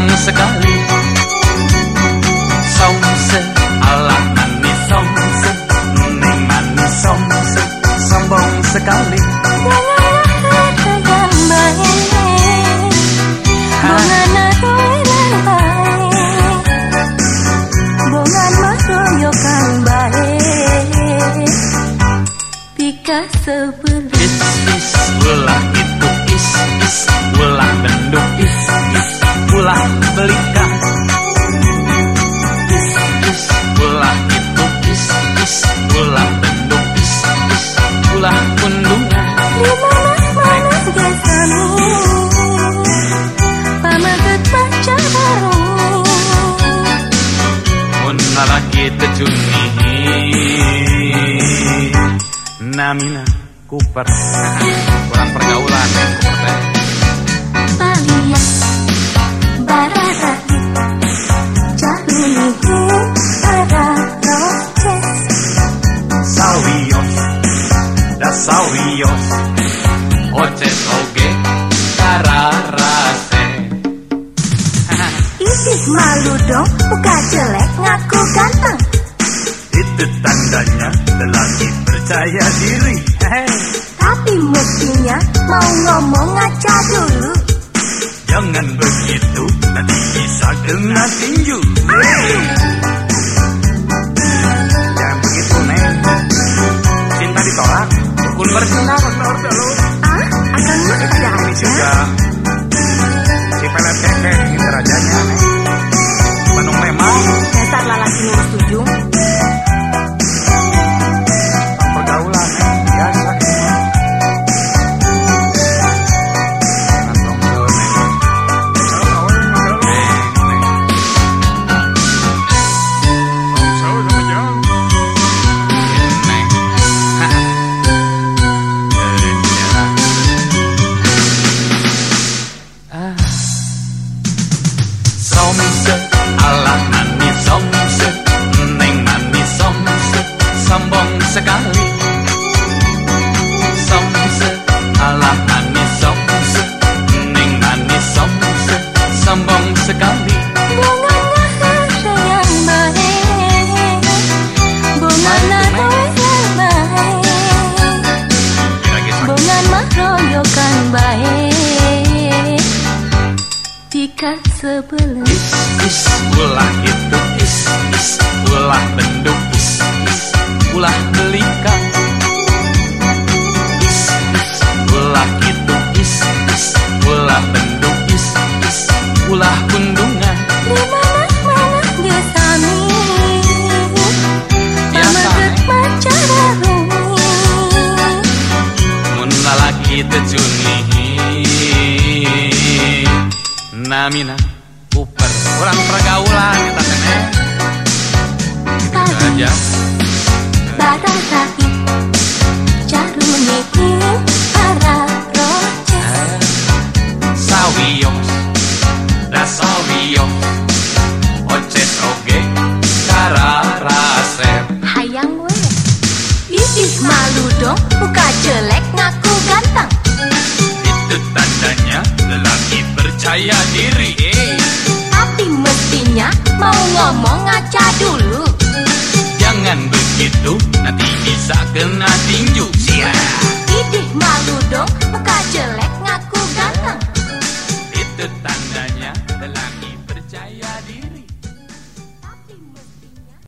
sekali. Somse ala manis somse, neng manis somse, sombong sekali. Is ulah itu is ulah benduk is ulah belikan. Is ulah itu is ulah benduk is ulah kundungan. Di mana biasanya pamaget baca baru mun lalaki tejuni namina Cooper. Kurang pergaulan yang Cooper teh. Balia bararati jalunihu araroces Sawios da sawios oces oge kararase. Isih malu dong, muka jelek ngaku ganteng. Itu tandanya lelaki percaya diri. Tapi mestinya mau ngomong ngaca dulu. Jangan begitu, nanti bisa kena tinju. Jangan begitu, Neng. Cinta ditolak, dukun bersinar dulu. Akang mah ada Ini aja. juga si pelet keke ini rajanya, Neng. Bandung memang Dasar lalaki ngurus tujuh. pergaulan, Neng. Biasa ini. Somse ala manis somse, neng manis somse, sombong sekali. Somse ala manis somse, neng manis somse, sombong sekali. Bunganya yang baik, bunganya yang baik, bungan mah royokan baik. Jika sebelum Is ulah itu is ulah benduk is ulah belikan. Is ulah itu is ulah benduk is ulah kundungan. di mana biasanya pamaget baca baru Mun lalaki tejuni namina Cooper. Kurang pergaulan kita teh. Gitu aja. bararati jalunihu araroces Sawios da sawios oces oge kararase. hayang we. Ih malu dong, muka jelek ngaku ganteng. Itu tandanya lelaki percaya diri. Tapi mestinya mau ngomong ngaca dulu. Jangan begitu, nanti bisa kena tinju. Siap. Idih malu dong, muka jelek